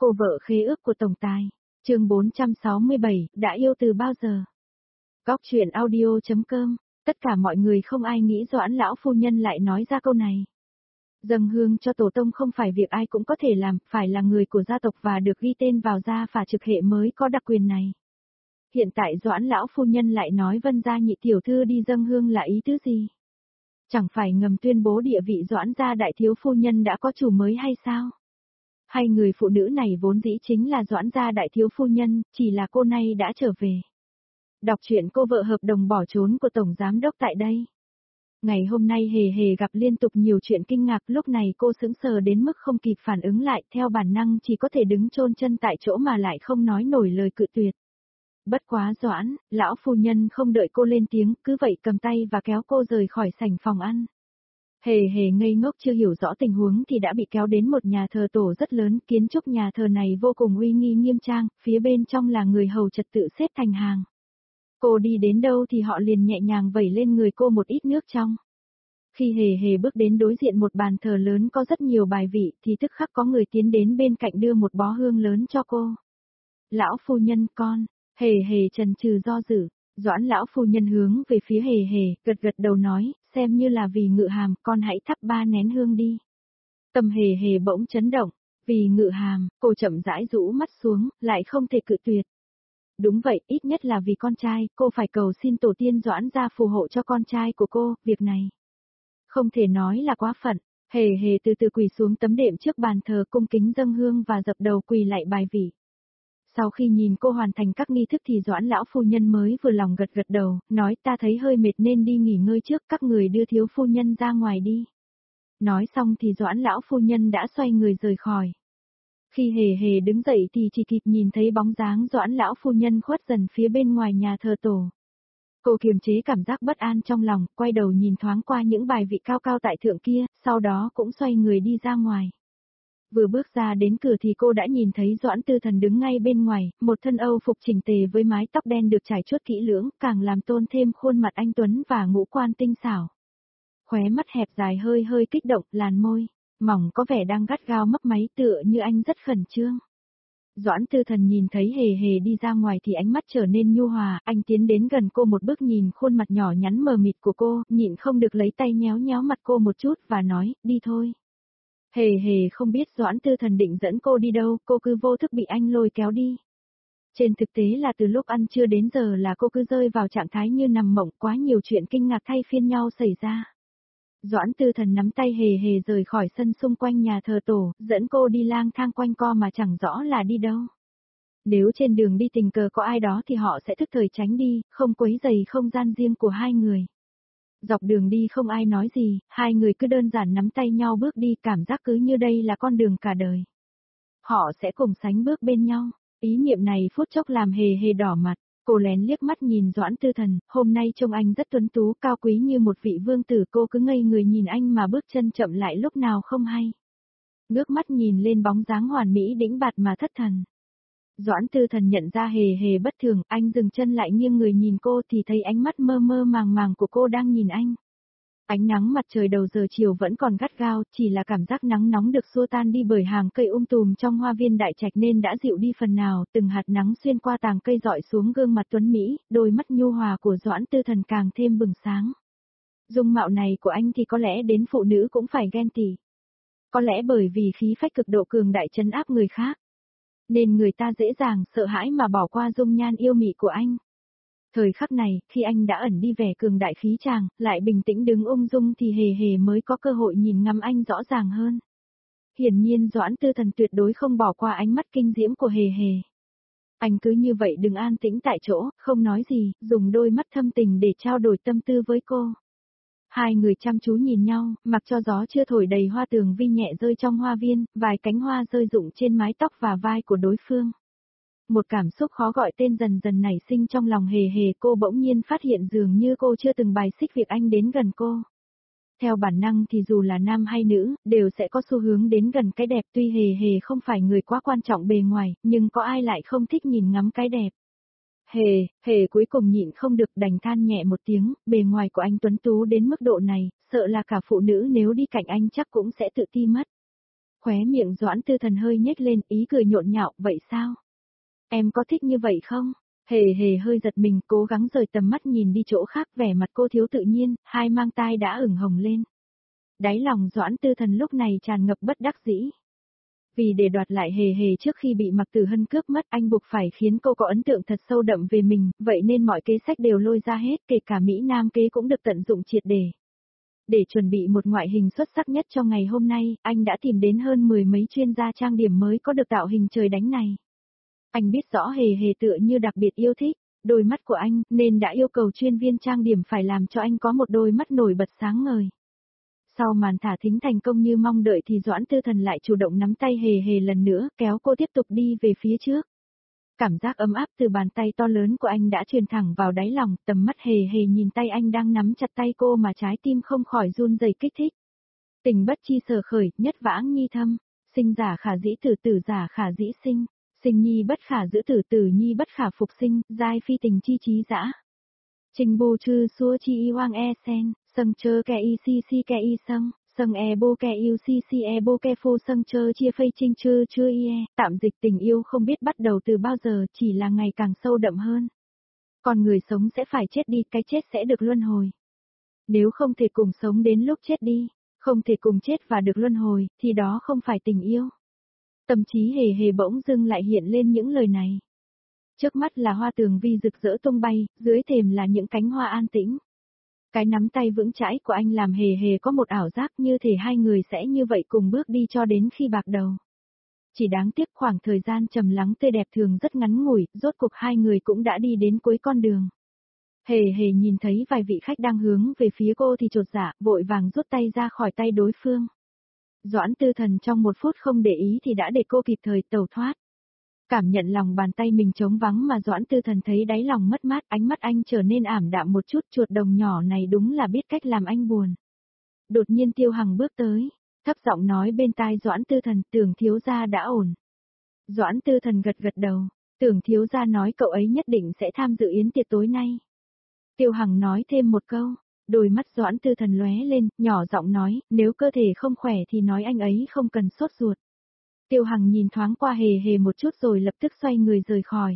Cô vợ khế ước của tổng tài. Chương 467, đã yêu từ bao giờ? Góc truyện audio.com. Tất cả mọi người không ai nghĩ Doãn lão phu nhân lại nói ra câu này. Dâng hương cho tổ tông không phải việc ai cũng có thể làm, phải là người của gia tộc và được ghi tên vào gia phả trực hệ mới có đặc quyền này. Hiện tại Doãn lão phu nhân lại nói Vân gia nhị tiểu thư đi dâng hương là ý tứ gì? Chẳng phải ngầm tuyên bố địa vị Doãn gia đại thiếu phu nhân đã có chủ mới hay sao? Hay người phụ nữ này vốn dĩ chính là Doãn gia đại thiếu phu nhân, chỉ là cô nay đã trở về. Đọc truyện cô vợ hợp đồng bỏ trốn của Tổng Giám Đốc tại đây. Ngày hôm nay Hề Hề gặp liên tục nhiều chuyện kinh ngạc, lúc này cô sững sờ đến mức không kịp phản ứng lại, theo bản năng chỉ có thể đứng chôn chân tại chỗ mà lại không nói nổi lời cự tuyệt. Bất quá Doãn, lão phu nhân không đợi cô lên tiếng, cứ vậy cầm tay và kéo cô rời khỏi sảnh phòng ăn. Hề Hề ngây ngốc chưa hiểu rõ tình huống thì đã bị kéo đến một nhà thờ tổ rất lớn, kiến trúc nhà thờ này vô cùng uy nghi nghiêm trang, phía bên trong là người hầu trật tự xếp thành hàng. Cô đi đến đâu thì họ liền nhẹ nhàng vẩy lên người cô một ít nước trong. Khi Hề Hề bước đến đối diện một bàn thờ lớn có rất nhiều bài vị thì tức khắc có người tiến đến bên cạnh đưa một bó hương lớn cho cô. Lão phu nhân con, Hề Hề chần chừ do dự. Doãn lão phu nhân hướng về phía Hề Hề, gật gật đầu nói, xem như là vì Ngự Hàm, con hãy thắp 3 nén hương đi. Tâm Hề Hề bỗng chấn động, vì Ngự Hàm, cô chậm rãi rũ mắt xuống, lại không thể cự tuyệt. Đúng vậy, ít nhất là vì con trai, cô phải cầu xin tổ tiên Doãn gia phù hộ cho con trai của cô, việc này không thể nói là quá phận. Hề Hề từ từ quỳ xuống tấm đệm trước bàn thờ cung kính dâng hương và dập đầu quỳ lại bài vị. Sau khi nhìn cô hoàn thành các nghi thức thì Doãn lão phu nhân mới vừa lòng gật gật đầu, nói ta thấy hơi mệt nên đi nghỉ ngơi trước, các người đưa thiếu phu nhân ra ngoài đi. Nói xong thì Doãn lão phu nhân đã xoay người rời khỏi. Khi Hề Hề đứng dậy thì chỉ kịp nhìn thấy bóng dáng Doãn lão phu nhân khuất dần phía bên ngoài nhà thờ tổ. Cô kiềm chế cảm giác bất an trong lòng, quay đầu nhìn thoáng qua những bài vị cao cao tại thượng kia, sau đó cũng xoay người đi ra ngoài. Vừa bước ra đến cửa thì cô đã nhìn thấy Doãn Tư Thần đứng ngay bên ngoài, một thân Âu phục chỉnh tề với mái tóc đen được trải chuốt kỹ lưỡng, càng làm tôn thêm khuôn mặt anh tuấn và ngũ quan tinh xảo. Khóe mắt hẹp dài hơi hơi kích động, làn môi mỏng có vẻ đang gắt gao mấp máy tựa như anh rất khẩn trương. Doãn Tư Thần nhìn thấy Hề Hề đi ra ngoài thì ánh mắt trở nên nhu hòa, anh tiến đến gần cô một bước nhìn khuôn mặt nhỏ nhắn mờ mịt của cô, nhịn không được lấy tay nhéo nhéo mặt cô một chút và nói, đi thôi. Hề Hề không biết Doãn Tư Thần định dẫn cô đi đâu, cô cứ vô thức bị anh lôi kéo đi. Trên thực tế là từ lúc ăn trưa đến giờ là cô cứ rơi vào trạng thái như nằm mộng, quá nhiều chuyện kinh ngạc thay phiên nhau xảy ra. Doãn Tư Thần nắm tay Hề Hề rời khỏi sân xung quanh nhà thờ tổ, dẫn cô đi lang thang quanh co mà chẳng rõ là đi đâu. Nếu trên đường đi tình cờ có ai đó thì họ sẽ thức thời tránh đi, không quấy rầy không gian riêng của hai người. Dọc đường đi không ai nói gì, hai người cứ đơn giản nắm tay nhau bước đi, cảm giác cứ như đây là con đường cả đời. Họ sẽ cùng sánh bước bên nhau, ý niệm này phút chốc làm Hề Hề đỏ mặt, cô lén liếc mắt nhìn Doãn Tư Thần, hôm nay trông anh rất tuấn tú cao quý như một vị vương tử, cô cứ ngây người nhìn anh mà bước chân chậm lại lúc nào không hay. Ngước mắt nhìn lên bóng dáng hoàn mỹ đĩnh bạt mà thất thần. Doãn Tư Thần nhận ra Hề Hề bất thường, anh dừng chân lại nghiêng người nhìn cô thì thấy ánh mắt mơ mơ màng màng của cô đang nhìn anh. Ánh nắng mặt trời đầu giờ chiều vẫn còn gắt gao, chỉ là cảm giác nắng nóng được xua tan đi bởi hàng cây tùm trong hoa viên đại trạch nên đã dịu đi phần nào, từng hạt nắng xuyên qua tàng cây dọi xuống gương mặt tuấn Mỹ, đôi mắt nhu hòa của Doãn Tư Thần càng thêm bừng sáng. Dung mạo này của anh thì có lẽ đến phụ nữ cũng phải ghen tị. Có lẽ bởi vì khí phách cực độ cường đại trấn áp người khác, nên người ta dễ dàng sợ hãi mà bỏ qua dung nhan yêu mị của anh. Thời khắc này, khi anh đã ẩn đi vẻ cường đại khí tràng, lại bình tĩnh đứng ung dung thì Hề Hề mới có cơ hội nhìn ngắm anh rõ ràng hơn. Hiển nhiên Doãn Tư Thần tuyệt đối không bỏ qua ánh mắt kinh diễm của Hề Hề. Anh cứ như vậy đừng an tĩnh tại chỗ, không nói gì, dùng đôi mắt thâm tình để trao đổi tâm tư với cô. Hai người chăm chú nhìn nhau, mặc cho gió chưa thổi đầy hoa tường vi nhẹ rơi trong hoa viên, vài cánh hoa rơi rụng trên mái tóc và vai của đối phương. Một cảm xúc khó gọi tên dần dần nảy sinh trong lòng Hề Hề, cô bỗng nhiên phát hiện dường như cô chưa từng bài xích việc anh đến gần cô. Theo bản năng thì dù là nam hay nữ, đều sẽ có xu hướng đến gần cái đẹp, tuy Hề Hề không phải người quá quan trọng bề ngoài, nhưng có ai lại không thích nhìn ngắm cái đẹp. Hề cuối cùng nhịn không được đành than nhẹ một tiếng, bề ngoài của anh tuấn tú đến mức độ này, sợ là cả phụ nữ nếu đi cạnh anh chắc cũng sẽ tự ti mất. Khóe miệng Doãn Tư Thần hơi nhếch lên, ý cười nhộn nhạo, vậy sao? Em có thích như vậy không? Hề hề hơi giật mình, cố gắng rời tầm mắt nhìn đi chỗ khác, vẻ mặt cô thiếu tự nhiên, hai mang tai đã ửng hồng lên. Đáy lòng Doãn Tư Thần lúc này tràn ngập bất đắc dĩ. Vì để đoạt lại hề hề trước khi bị Mạc Tử Hân cướp mất, anh buộc phải khiến cô có ấn tượng thật sâu đậm về mình, vậy nên mọi kế sách đều lôi ra hết, kể cả Mỹ Nam kế cũng được tận dụng triệt để. Để chuẩn bị một ngoại hình xuất sắc nhất cho ngày hôm nay, anh đã tìm đến hơn 10 mấy chuyên gia trang điểm mới có được tạo hình trời đánh này. Anh biết rõ hề hề tựa như đặc biệt yêu thích đôi mắt của anh, nên đã yêu cầu chuyên viên trang điểm phải làm cho anh có một đôi mắt nổi bật sáng ngời. Sau màn thả thính thành công như mong đợi thì Doãn Tư Thần lại chủ động nắm tay hề hề lần nữa, kéo cô tiếp tục đi về phía trước. Cảm giác ấm áp từ bàn tay to lớn của anh đã truyền thẳng vào đáy lòng, tầm mắt hề hề nhìn tay anh đang nắm chặt tay cô mà trái tim không khỏi run rẩy kích thích. Tình bất chi sở khởi, nhất vãng nhi thâm, sinh giả khả dĩ tử, tử giả khả dĩ sinh, sinh nhi bất khả giữ tử, tử nhi bất khả phục sinh, giai phi tình chi trí dã. Trình bù trừ xua chi y hoang e sen, sâng chơ ke y si ke y sâng. Sâng e bô ke yêu si e bô ke phô sâng chơ chia phây trinh chư chư ie, tạm dịch tình yêu không biết bắt đầu từ bao giờ, chỉ là ngày càng sâu đậm hơn. Còn người sống sẽ phải chết đi, cái chết sẽ được luân hồi. Nếu không thể cùng sống đến lúc chết đi, không thể cùng chết và được luân hồi, thì đó không phải tình yêu. Tâm trí hề hề bỗng dưng lại hiện lên những lời này. Trước mắt là hoa tường vi rực rỡ tung bay, dưới thềm là những cánh hoa an tĩnh. Cái nắm tay vững chãi của anh làm hề hề có một ảo giác như thể hai người sẽ như vậy cùng bước đi cho đến khi bạc đầu. Chỉ đáng tiếc khoảng thời gian trầm lắng tươi đẹp thường rất ngắn ngủi, rốt cuộc hai người cũng đã đi đến cuối con đường. Hề hề nhìn thấy vài vị khách đang hướng về phía cô thì chột dạ, vội vàng rút tay ra khỏi tay đối phương. Doãn Tư Thần trong một phút không để ý thì đã để cô kịp thời tẩu thoát. Cảm nhận lòng bàn tay mình trống vắng mà Doãn Tư Thần thấy đáy lòng mất mát, ánh mắt anh trở nên ảm đạm một chút, chuột đồng nhỏ này đúng là biết cách làm anh buồn. Đột nhiên Tiêu Hằng bước tới, thấp giọng nói bên tai Doãn Tư Thần, Tưởng thiếu gia đã ổn. Doãn Tư Thần gật gật đầu, Tưởng thiếu gia nói cậu ấy nhất định sẽ tham dự yến tiệc tối nay. Tiêu Hằng nói thêm một câu, đôi mắt Doãn Tư Thần lóe lên, nhỏ giọng nói, nếu cơ thể không khỏe thì nói anh ấy không cần sốt ruột. Tiêu Hằng nhìn thoáng qua hề hề một chút rồi lập tức xoay người rời khỏi.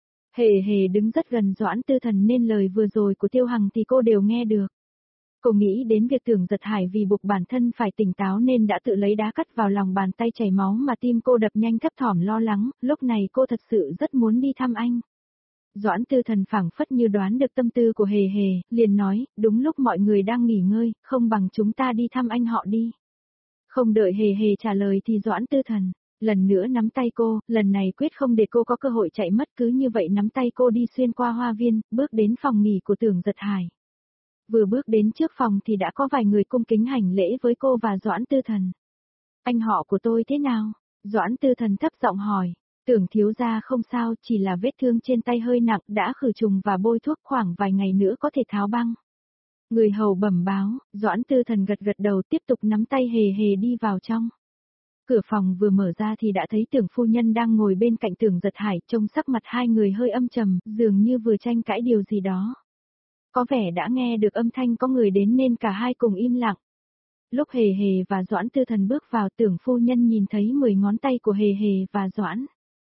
Hề hề đứng rất gần Doãn Tư Thần nên lời vừa rồi của Tiêu Hằng thì cô đều nghe được. Cô nghĩ đến việc Tưởng Giật Hải vì buộc bản thân phải tỉnh táo nên đã tự lấy đá cắt vào lòng bàn tay chảy máu mà tim cô đập nhanh thấp thỏm lo lắng, lúc này cô thật sự rất muốn đi thăm anh. Doãn Tư Thần phảng phất như đoán được tâm tư của hề hề, liền nói, đúng lúc mọi người đang nghỉ ngơi, không bằng chúng ta đi thăm anh họ đi. Không đợi hề hề trả lời thì Doãn Tư Thần lần nữa nắm tay cô, lần này quyết không để cô có cơ hội chạy mất, cứ như vậy nắm tay cô đi xuyên qua hoa viên, bước đến phòng nghỉ của Tưởng Giật Hải. Vừa bước đến trước phòng thì đã có vài người cung kính hành lễ với cô và Doãn Tư Thần. Anh họ của tôi thế nào? Doãn Tư Thần thấp giọng hỏi. Tưởng thiếu gia không sao, chỉ là vết thương trên tay hơi nặng, đã khử trùng và bôi thuốc, khoảng vài ngày nữa có thể tháo băng. Người hầu bẩm báo, Doãn Tư Thần gật gật đầu tiếp tục nắm tay hề hề đi vào trong. Cửa phòng vừa mở ra thì đã thấy Tưởng phu nhân đang ngồi bên cạnh Tưởng Giật Hải, trông sắc mặt hai người hơi âm trầm, dường như vừa tranh cãi điều gì đó. Có vẻ đã nghe được âm thanh có người đến nên cả hai cùng im lặng. Lúc hề hề và Doãn Tư Thần bước vào, Tưởng phu nhân nhìn thấy 10 ngón tay của hề hề và Doãn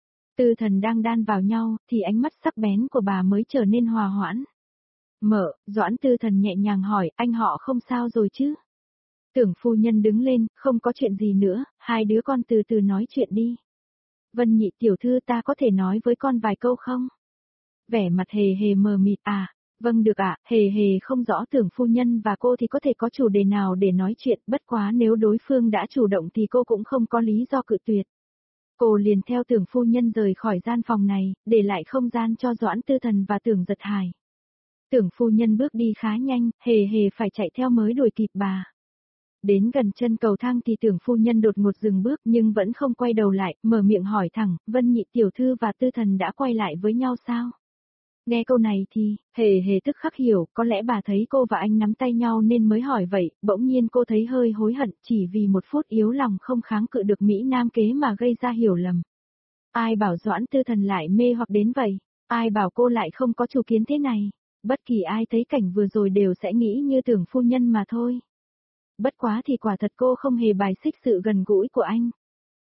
Tư Thần đang đan vào nhau, thì ánh mắt sắc bén của bà mới trở nên hòa hoãn. Doãn Tư Thần nhẹ nhàng hỏi, anh họ không sao rồi chứ? Tưởng phu nhân đứng lên, không có chuyện gì nữa, hai đứa con từ từ nói chuyện đi. Vân Nhị tiểu thư, ta có thể nói với con vài câu không? Vẻ mặt hề hề mờ mịt, vâng được ạ, hề hề không rõ Tưởng phu nhân và cô thì có thể có chủ đề nào để nói chuyện, bất quá nếu đối phương đã chủ động thì cô cũng không có lý do cự tuyệt. Cô liền theo Tưởng phu nhân rời khỏi gian phòng này, để lại không gian cho Doãn Tư Thần và Tưởng Giật Hải. Tưởng phu nhân bước đi khá nhanh, hề hề phải chạy theo mới đuổi kịp bà. Đến gần chân cầu thang thì Tưởng phu nhân đột ngột dừng bước nhưng vẫn không quay đầu lại, mở miệng hỏi thẳng, Vân Nhị tiểu thư và Tư Thần đã quay lại với nhau sao? Nghe câu này thì, hề hề tức khắc hiểu, có lẽ bà thấy cô và anh nắm tay nhau nên mới hỏi vậy, bỗng nhiên cô thấy hơi hối hận, chỉ vì một phút yếu lòng không kháng cự được Mỹ Nam kế mà gây ra hiểu lầm. Ai bảo Doãn Tư Thần lại mê hoặc đến vậy, ai bảo cô lại không có chủ kiến thế này, bất kỳ ai thấy cảnh vừa rồi đều sẽ nghĩ như Tưởng phu nhân mà thôi. Bất quá thì quả thật cô không hề bài xích sự gần gũi của anh.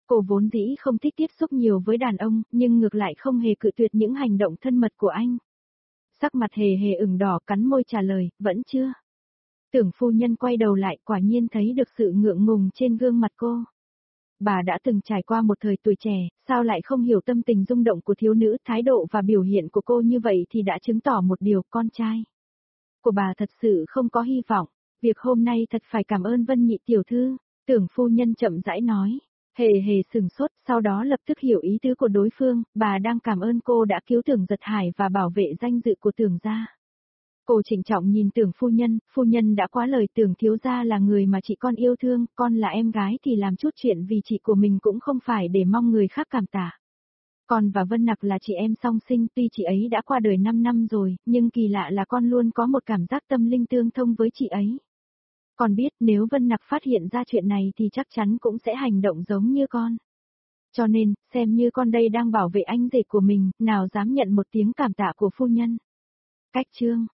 Cô vốn dĩ không thích tiếp xúc nhiều với đàn ông, nhưng ngược lại không hề cự tuyệt những hành động thân mật của anh. Sắc mặt hề hề ửng đỏ cắn môi trả lời, vẫn chưa. Tưởng phu nhân quay đầu lại quả nhiên thấy được sự ngượng ngùng trên gương mặt cô. Bà đã từng trải qua một thời tuổi trẻ, sao lại không hiểu tâm tình rung động của thiếu nữ, thái độ và biểu hiện của cô như vậy thì đã chứng tỏ một điều, con trai của bà thật sự không có hy vọng. Việc hôm nay thật phải cảm ơn Vân Nhị tiểu thư, Tưởng phu nhân chậm rãi nói. Hề hề sừng sốt, sau đó lập tức hiểu ý tứ của đối phương, bà đang cảm ơn cô đã cứu Tưởng Giật Hải và bảo vệ danh dự của Tưởng gia. Cô trịnh trọng nhìn Tưởng phu nhân đã quá lời, Tưởng thiếu gia là người mà chị con yêu thương, con là em gái thì làm chút chuyện vì chị của mình cũng không phải để mong người khác cảm tạ. Con và Vân Nặc là chị em song sinh, tuy chị ấy đã qua đời 5 năm rồi, nhưng kỳ lạ là con luôn có một cảm giác tâm linh tương thông với chị ấy. Con biết nếu Vân Nặc phát hiện ra chuyện này thì chắc chắn cũng sẽ hành động giống như con. Cho nên, xem như con đây đang bảo vệ anh rể của mình, nào dám nhận một tiếng cảm tạ của phu nhân. Cách chương